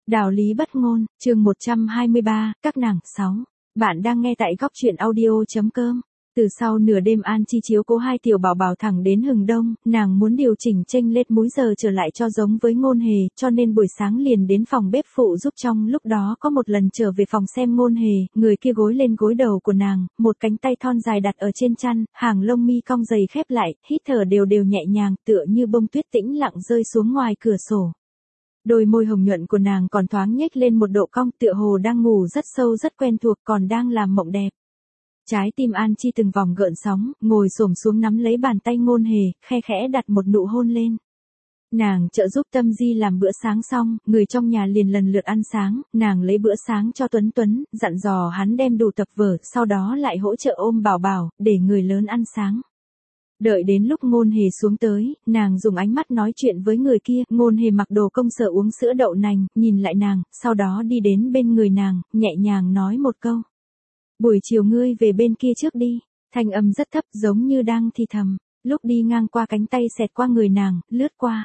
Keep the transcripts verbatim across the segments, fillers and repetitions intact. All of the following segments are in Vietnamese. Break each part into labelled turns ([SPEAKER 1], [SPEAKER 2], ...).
[SPEAKER 1] Đạo lý bất ngôn, chương một trăm hai mươi ba, các nàng, sáu. Bạn đang nghe tại góc truyện audio.com. Từ sau nửa đêm An Chi chiếu cố hai tiểu bảo bảo thẳng đến hừng đông, nàng muốn điều chỉnh chênh lệch múi giờ trở lại cho giống với Ngôn Hề, cho nên buổi sáng liền đến phòng bếp phụ giúp. Trong lúc đó có một lần trở về phòng xem Ngôn Hề, người kia gối lên gối đầu của nàng, một cánh tay thon dài đặt ở trên chăn, hàng lông mi cong dày khép lại, hít thở đều đều nhẹ nhàng, tựa như bông tuyết tĩnh lặng rơi xuống ngoài cửa sổ. Đôi môi hồng nhuận của nàng còn thoáng nhếch lên một độ cong, tựa hồ đang ngủ rất sâu rất quen thuộc, còn đang làm mộng đẹp. Trái tim An Chi từng vòng gợn sóng, ngồi xổm xuống nắm lấy bàn tay Ngôn Hề, khe khẽ đặt một nụ hôn lên. Nàng trợ giúp Tâm Di làm bữa sáng xong, người trong nhà liền lần lượt ăn sáng, nàng lấy bữa sáng cho Tuấn Tuấn, dặn dò hắn đem đủ tập vở, sau đó lại hỗ trợ ôm bảo bảo, để người lớn ăn sáng. Đợi đến lúc Ngôn Hề xuống tới, nàng dùng ánh mắt nói chuyện với người kia. Ngôn Hề mặc đồ công sở uống sữa đậu nành, nhìn lại nàng, sau đó đi đến bên người nàng, nhẹ nhàng nói một câu. Buổi chiều ngươi về bên kia trước đi. Thanh âm rất thấp, giống như đang thì thầm. Lúc đi ngang qua cánh tay xẹt qua người nàng, lướt qua.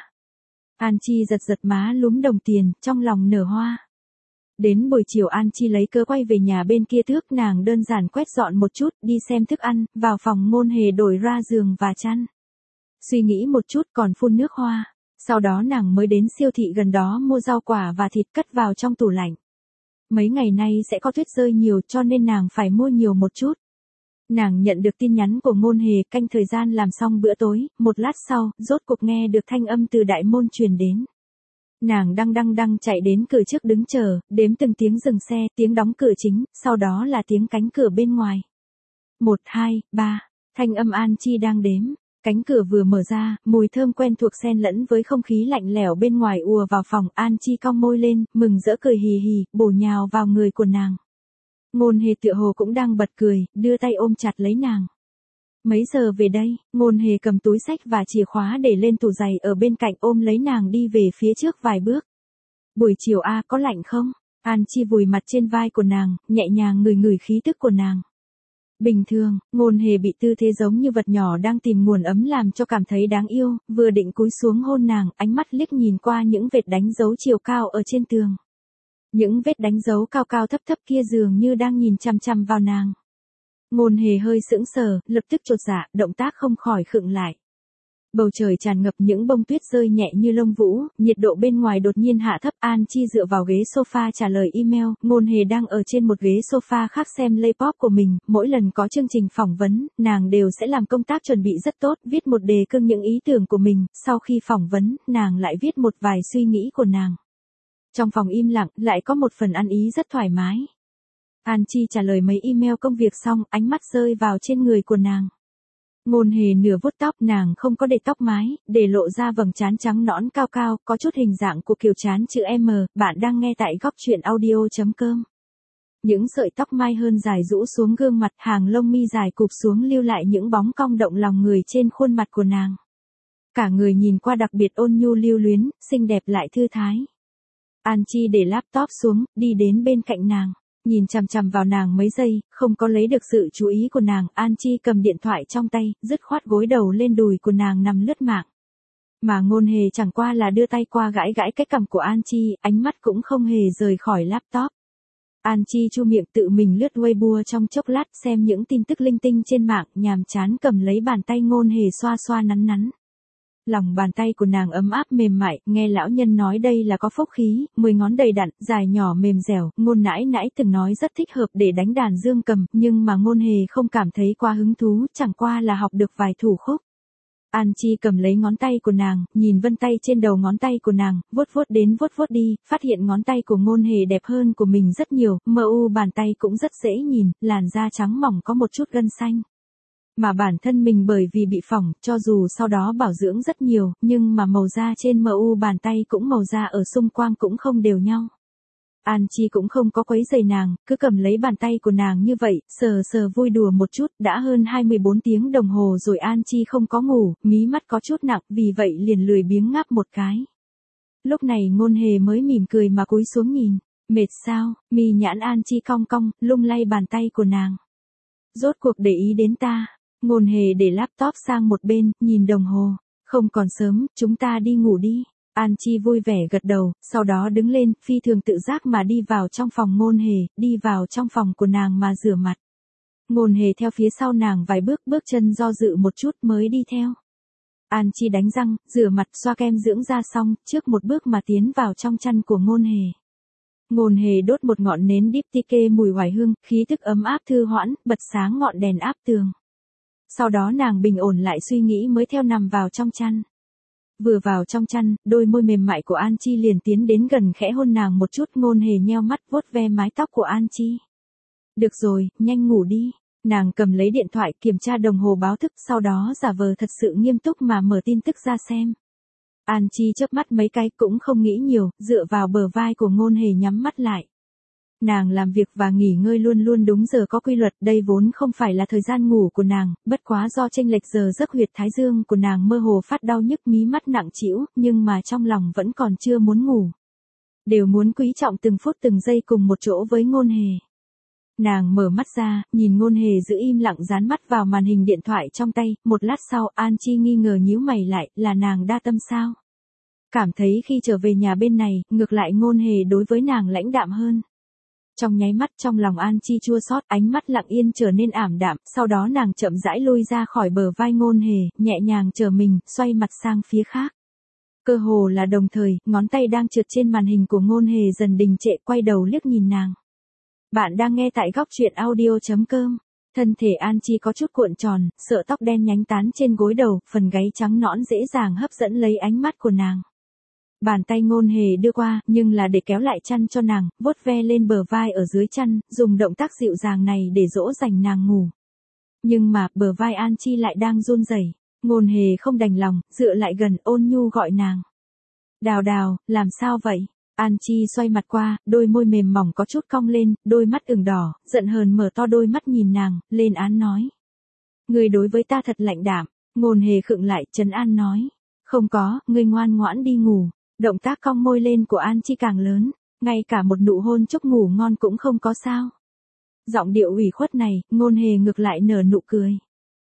[SPEAKER 1] An Chi giật giật má lúm đồng tiền, trong lòng nở hoa. Đến buổi chiều An Chi lấy cớ quay về nhà bên kia trước, nàng đơn giản quét dọn một chút, đi xem thức ăn, vào phòng Ngôn Hề đổi ra giường và chăn. Suy nghĩ một chút còn phun nước hoa. Sau đó nàng mới đến siêu thị gần đó mua rau quả và thịt cất vào trong tủ lạnh. Mấy ngày nay sẽ có tuyết rơi nhiều cho nên nàng phải mua nhiều một chút. Nàng nhận được tin nhắn của Ngôn Hề, canh thời gian làm xong bữa tối, một lát sau, rốt cuộc nghe được thanh âm từ đại môn truyền đến. Nàng đăng đăng đăng chạy đến cửa trước đứng chờ, đếm từng tiếng dừng xe, tiếng đóng cửa chính, sau đó là tiếng cánh cửa bên ngoài. Một, hai, ba, thanh âm An Chi đang đếm. Cánh cửa vừa mở ra, mùi thơm quen thuộc xen lẫn với không khí lạnh lẽo bên ngoài ùa vào phòng. An Chi cong môi lên, mừng rỡ cười hì hì, bổ nhào vào người của nàng. Ngôn Hề tựa hồ cũng đang bật cười, đưa tay ôm chặt lấy nàng. Mấy giờ về đây? Ngôn Hề cầm túi xách và chìa khóa để lên tủ giày ở bên cạnh, ôm lấy nàng đi về phía trước vài bước. Buổi chiều a, có lạnh không? An Chi vùi mặt trên vai của nàng, nhẹ nhàng ngửi ngửi khí tức của nàng. Bình thường. Ngôn Hề bị tư thế giống như vật nhỏ đang tìm nguồn ấm làm cho cảm thấy đáng yêu, vừa định cúi xuống hôn nàng, ánh mắt liếc nhìn qua những vết đánh dấu chiều cao ở trên tường. Những vết đánh dấu cao cao thấp thấp kia dường như đang nhìn chằm chằm vào nàng. Ngôn Hề hơi sững sờ, lập tức chột dạ, động tác không khỏi khựng lại. Bầu trời tràn ngập những bông tuyết rơi nhẹ như lông vũ, nhiệt độ bên ngoài đột nhiên hạ thấp. An Chi dựa vào ghế sofa trả lời email, Ngôn Hề đang ở trên một ghế sofa khác xem Laypop của mình. Mỗi lần có chương trình phỏng vấn, nàng đều sẽ làm công tác chuẩn bị rất tốt, viết một đề cương những ý tưởng của mình, sau khi phỏng vấn, nàng lại viết một vài suy nghĩ của nàng. Trong phòng im lặng, lại có một phần ăn ý rất thoải mái. An Chi trả lời mấy email công việc xong, ánh mắt rơi vào trên người của nàng. Ngôn Hề nửa vuốt tóc, nàng không có để tóc mái, để lộ ra vầng trán trắng nõn cao cao, có chút hình dạng của kiểu trán chữ M. Bạn đang nghe tại góc truyện audio.com. Những sợi tóc mai hơn dài rũ xuống gương mặt, hàng lông mi dài cụp xuống lưu lại những bóng cong động lòng người trên khuôn mặt của nàng. Cả người nhìn qua đặc biệt ôn nhu lưu luyến, xinh đẹp lại thư thái. An Chi để laptop xuống, đi đến bên cạnh nàng. Nhìn chằm chằm vào nàng mấy giây, không có lấy được sự chú ý của nàng, An Chi cầm điện thoại trong tay, dứt khoát gối đầu lên đùi của nàng nằm lướt mạng. Mà Ngôn Hề chẳng qua là đưa tay qua gãi gãi cái cằm của An Chi, ánh mắt cũng không hề rời khỏi laptop. An Chi chu miệng tự mình lướt Weibo trong chốc lát, xem những tin tức linh tinh trên mạng, nhàm chán cầm lấy bàn tay Ngôn Hề xoa xoa nắn nắn. Lòng bàn tay của nàng ấm áp mềm mại, nghe lão nhân nói đây là có phúc khí, mười ngón đầy đặn, dài nhỏ mềm dẻo. Ngôn nãi nãi từng nói rất thích hợp để đánh đàn dương cầm, nhưng mà Ngôn Hề không cảm thấy quá hứng thú, chẳng qua là học được vài thủ khúc. An Chi cầm lấy ngón tay của nàng, nhìn vân tay trên đầu ngón tay của nàng, vuốt vuốt đến vuốt vuốt đi, phát hiện ngón tay của Ngôn Hề đẹp hơn của mình rất nhiều, mờ u bàn tay cũng rất dễ nhìn, làn da trắng mỏng có một chút gân xanh. Mà bản thân mình bởi vì bị phỏng, cho dù sau đó bảo dưỡng rất nhiều, nhưng mà màu da trên em u bàn tay cũng màu da ở xung quanh cũng không đều nhau. An Chi cũng không có quấy rầy nàng, cứ cầm lấy bàn tay của nàng như vậy, sờ sờ vui đùa một chút, đã hơn hai mươi bốn tiếng đồng hồ rồi An Chi không có ngủ, mí mắt có chút nặng, vì vậy liền lười biếng ngáp một cái. Lúc này Ngôn Hề mới mỉm cười mà cúi xuống nhìn, mệt sao, mì nhãn An Chi cong cong, lung lay bàn tay của nàng. Rốt cuộc để ý đến ta. Ngôn Hề để laptop sang một bên, nhìn đồng hồ. Không còn sớm, chúng ta đi ngủ đi. An Chi vui vẻ gật đầu, sau đó đứng lên, phi thường tự giác mà đi vào trong phòng Ngôn Hề, đi vào trong phòng của nàng mà rửa mặt. Ngôn Hề theo phía sau nàng vài bước, bước chân do dự một chút mới đi theo. An Chi đánh răng, rửa mặt, xoa kem dưỡng da xong, trước một bước mà tiến vào trong chăn của Ngôn Hề. Ngôn Hề đốt một ngọn nến diptyque mùi oải hương, khí thức ấm áp thư hoãn, bật sáng ngọn đèn áp tường. Sau đó nàng bình ổn lại suy nghĩ mới theo nằm vào trong chăn. Vừa vào trong chăn, đôi môi mềm mại của An Chi liền tiến đến gần khẽ hôn nàng một chút. Ngôn Hề nheo mắt vuốt ve mái tóc của An Chi. Được rồi, nhanh ngủ đi. Nàng cầm lấy điện thoại kiểm tra đồng hồ báo thức, sau đó giả vờ thật sự nghiêm túc mà mở tin tức ra xem. An Chi chớp mắt mấy cái cũng không nghĩ nhiều, dựa vào bờ vai của Ngôn Hề nhắm mắt lại. Nàng làm việc và nghỉ ngơi luôn luôn đúng giờ có quy luật, đây vốn không phải là thời gian ngủ của nàng, bất quá do chênh lệch giờ giấc huyệt thái dương của nàng mơ hồ phát đau nhức, mí mắt nặng trĩu, nhưng mà trong lòng vẫn còn chưa muốn ngủ. Đều muốn quý trọng từng phút từng giây cùng một chỗ với Ngôn Hề. Nàng mở mắt ra, nhìn Ngôn Hề giữ im lặng dán mắt vào màn hình điện thoại trong tay, một lát sau An Chi nghi ngờ nhíu mày lại, là nàng đa tâm sao? Cảm thấy khi trở về nhà bên này, ngược lại Ngôn Hề đối với nàng lãnh đạm hơn. Trong nháy mắt trong lòng An Chi chua xót, ánh mắt lặng yên trở nên ảm đạm, sau đó nàng chậm rãi lui ra khỏi bờ vai Ngôn Hề, nhẹ nhàng trở mình, xoay mặt sang phía khác. Cơ hồ là đồng thời, ngón tay đang trượt trên màn hình của Ngôn Hề dần đình trệ, quay đầu liếc nhìn nàng. Bạn đang nghe tại góc truyện audio chấm com. Thân thể An Chi có chút cuộn tròn, sợi tóc đen nhánh tán trên gối đầu, phần gáy trắng nõn dễ dàng hấp dẫn lấy ánh mắt của nàng. Bàn tay Ngôn Hề đưa qua, nhưng là để kéo lại chăn cho nàng, vuốt ve lên bờ vai ở dưới chăn, dùng động tác dịu dàng này để dỗ dành nàng ngủ. Nhưng mà, bờ vai An Chi lại đang run rẩy. Ngôn Hề không đành lòng, dựa lại gần ôn nhu gọi nàng. Đào Đào, làm sao vậy? An Chi xoay mặt qua, đôi môi mềm mỏng có chút cong lên, đôi mắt ửng đỏ, giận hờn mở to đôi mắt nhìn nàng, lên án nói. Ngươi đối với ta thật lạnh đạm. Ngôn Hề khựng lại, trấn an nói. Không có, ngươi ngoan ngoãn đi ngủ. Động tác cong môi lên của An Chi càng lớn, ngay cả một nụ hôn chúc ngủ ngon cũng không có sao. Giọng điệu ủy khuất này, Ngôn Hề ngược lại nở nụ cười.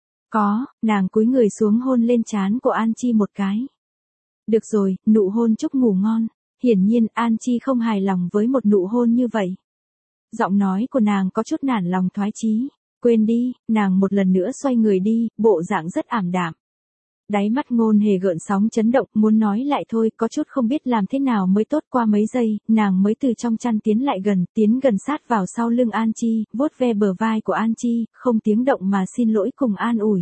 [SPEAKER 1] Có, nàng cúi người xuống hôn lên trán của An Chi một cái. Được rồi, nụ hôn chúc ngủ ngon. Hiển nhiên An Chi không hài lòng với một nụ hôn như vậy. Giọng nói của nàng có chút nản lòng thoái chí. Quên đi, nàng một lần nữa xoay người đi, bộ dạng rất ảm đạm. Đáy mắt Ngôn Hề gợn sóng chấn động, muốn nói lại thôi, có chút không biết làm thế nào mới tốt. Qua mấy giây, nàng mới từ trong chăn tiến lại gần, tiến gần sát vào sau lưng An Chi, vuốt ve bờ vai của An Chi, không tiếng động mà xin lỗi cùng an ủi.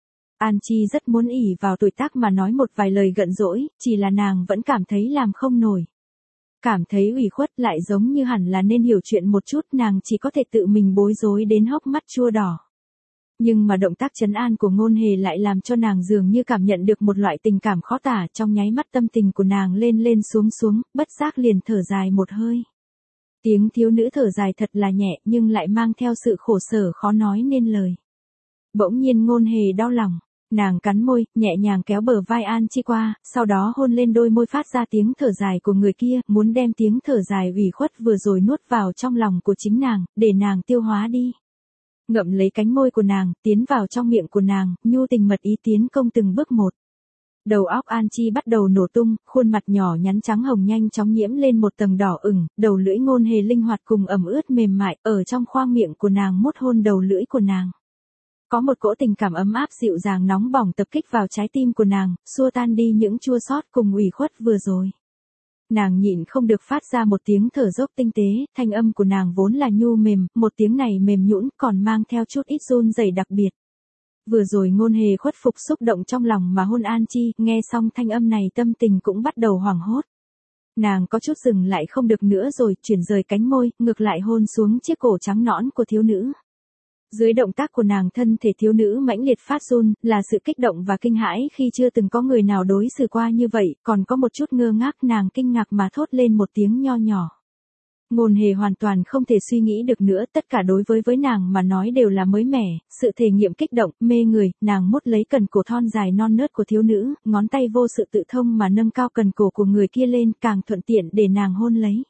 [SPEAKER 1] An Chi rất muốn ỷ vào tuổi tác mà nói một vài lời gận dỗi, chỉ là nàng vẫn cảm thấy làm không nổi. Cảm thấy ủy khuất, lại giống như hẳn là nên hiểu chuyện một chút, nàng chỉ có thể tự mình bối rối đến hốc mắt chua đỏ. Nhưng mà động tác trấn an của Ngôn Hề lại làm cho nàng dường như cảm nhận được một loại tình cảm khó tả, trong nháy mắt tâm tình của nàng lên lên xuống xuống, bất giác liền thở dài một hơi. Tiếng thiếu nữ thở dài thật là nhẹ nhưng lại mang theo sự khổ sở khó nói nên lời. Bỗng nhiên Ngôn Hề đau lòng, nàng cắn môi, nhẹ nhàng kéo bờ vai An Chi qua, sau đó hôn lên đôi môi phát ra tiếng thở dài của người kia, muốn đem tiếng thở dài ủy khuất vừa rồi nuốt vào trong lòng của chính nàng, để nàng tiêu hóa đi. Ngậm lấy cánh môi của nàng, tiến vào trong miệng của nàng, nhu tình mật ý tiến công từng bước một. Đầu óc An Chi bắt đầu nổ tung, khuôn mặt nhỏ nhắn trắng hồng nhanh chóng nhiễm lên một tầng đỏ ửng, đầu lưỡi Ngôn Hề linh hoạt cùng ẩm ướt mềm mại, ở trong khoang miệng của nàng mút hôn đầu lưỡi của nàng. Có một cỗ tình cảm ấm áp dịu dàng nóng bỏng tập kích vào trái tim của nàng, xua tan đi những chua xót cùng ủy khuất vừa rồi. Nàng nhịn không được phát ra một tiếng thở dốc tinh tế, thanh âm của nàng vốn là nhu mềm, một tiếng này mềm nhũn còn mang theo chút ít run rẩy đặc biệt. Vừa rồi Ngôn Hề khuất phục xúc động trong lòng mà hôn An Chi, nghe xong thanh âm này tâm tình cũng bắt đầu hoảng hốt. Nàng có chút dừng lại không được nữa rồi, chuyển rời cánh môi, ngược lại hôn xuống chiếc cổ trắng nõn của thiếu nữ. Dưới động tác của nàng thân thể thiếu nữ mãnh liệt phát run, là sự kích động và kinh hãi khi chưa từng có người nào đối xử qua như vậy, còn có một chút ngơ ngác nàng kinh ngạc mà thốt lên một tiếng nho nhỏ. Ngôn Hề hoàn toàn không thể suy nghĩ được nữa, tất cả đối với với nàng mà nói đều là mới mẻ, sự thể nghiệm kích động, mê người, nàng mút lấy cần cổ thon dài non nớt của thiếu nữ, ngón tay vô sự tự thông mà nâng cao cần cổ của người kia lên, càng thuận tiện để nàng hôn lấy.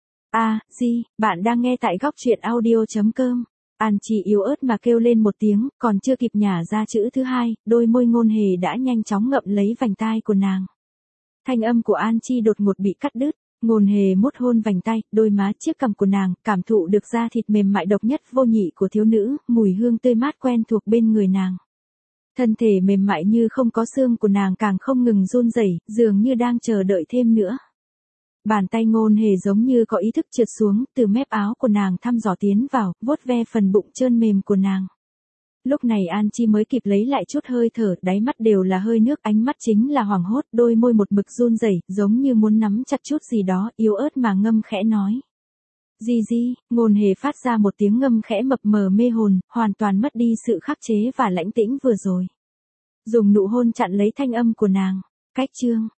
[SPEAKER 1] A, Di, bạn đang nghe tại góc truyện audio chấm com. An Chi yếu ớt mà kêu lên một tiếng, còn chưa kịp nhả ra chữ thứ hai, đôi môi Ngôn Hề đã nhanh chóng ngậm lấy vành tai của nàng. Thanh âm của An Chi đột ngột bị cắt đứt. Ngôn Hề mút hôn vành tay, đôi má, chiếc cằm của nàng, cảm thụ được da thịt mềm mại độc nhất vô nhị của thiếu nữ, mùi hương tươi mát quen thuộc bên người nàng. Thân thể mềm mại như không có xương của nàng càng không ngừng run rẩy, dường như đang chờ đợi thêm nữa. Bàn tay Ngôn Hề giống như có ý thức trượt xuống, từ mép áo của nàng thăm dò tiến vào, vuốt ve phần bụng trơn mềm của nàng. Lúc này An Chi mới kịp lấy lại chút hơi thở, đáy mắt đều là hơi nước, ánh mắt chính là hoảng hốt, đôi môi một mực run rẩy, giống như muốn nắm chặt chút gì đó, yếu ớt mà ngâm khẽ nói. Di Di, Ngôn Hề phát ra một tiếng ngâm khẽ mập mờ mê hồn, hoàn toàn mất đi sự khắc chế và lãnh tĩnh vừa rồi. Dùng nụ hôn chặn lấy thanh âm của nàng. Cách chương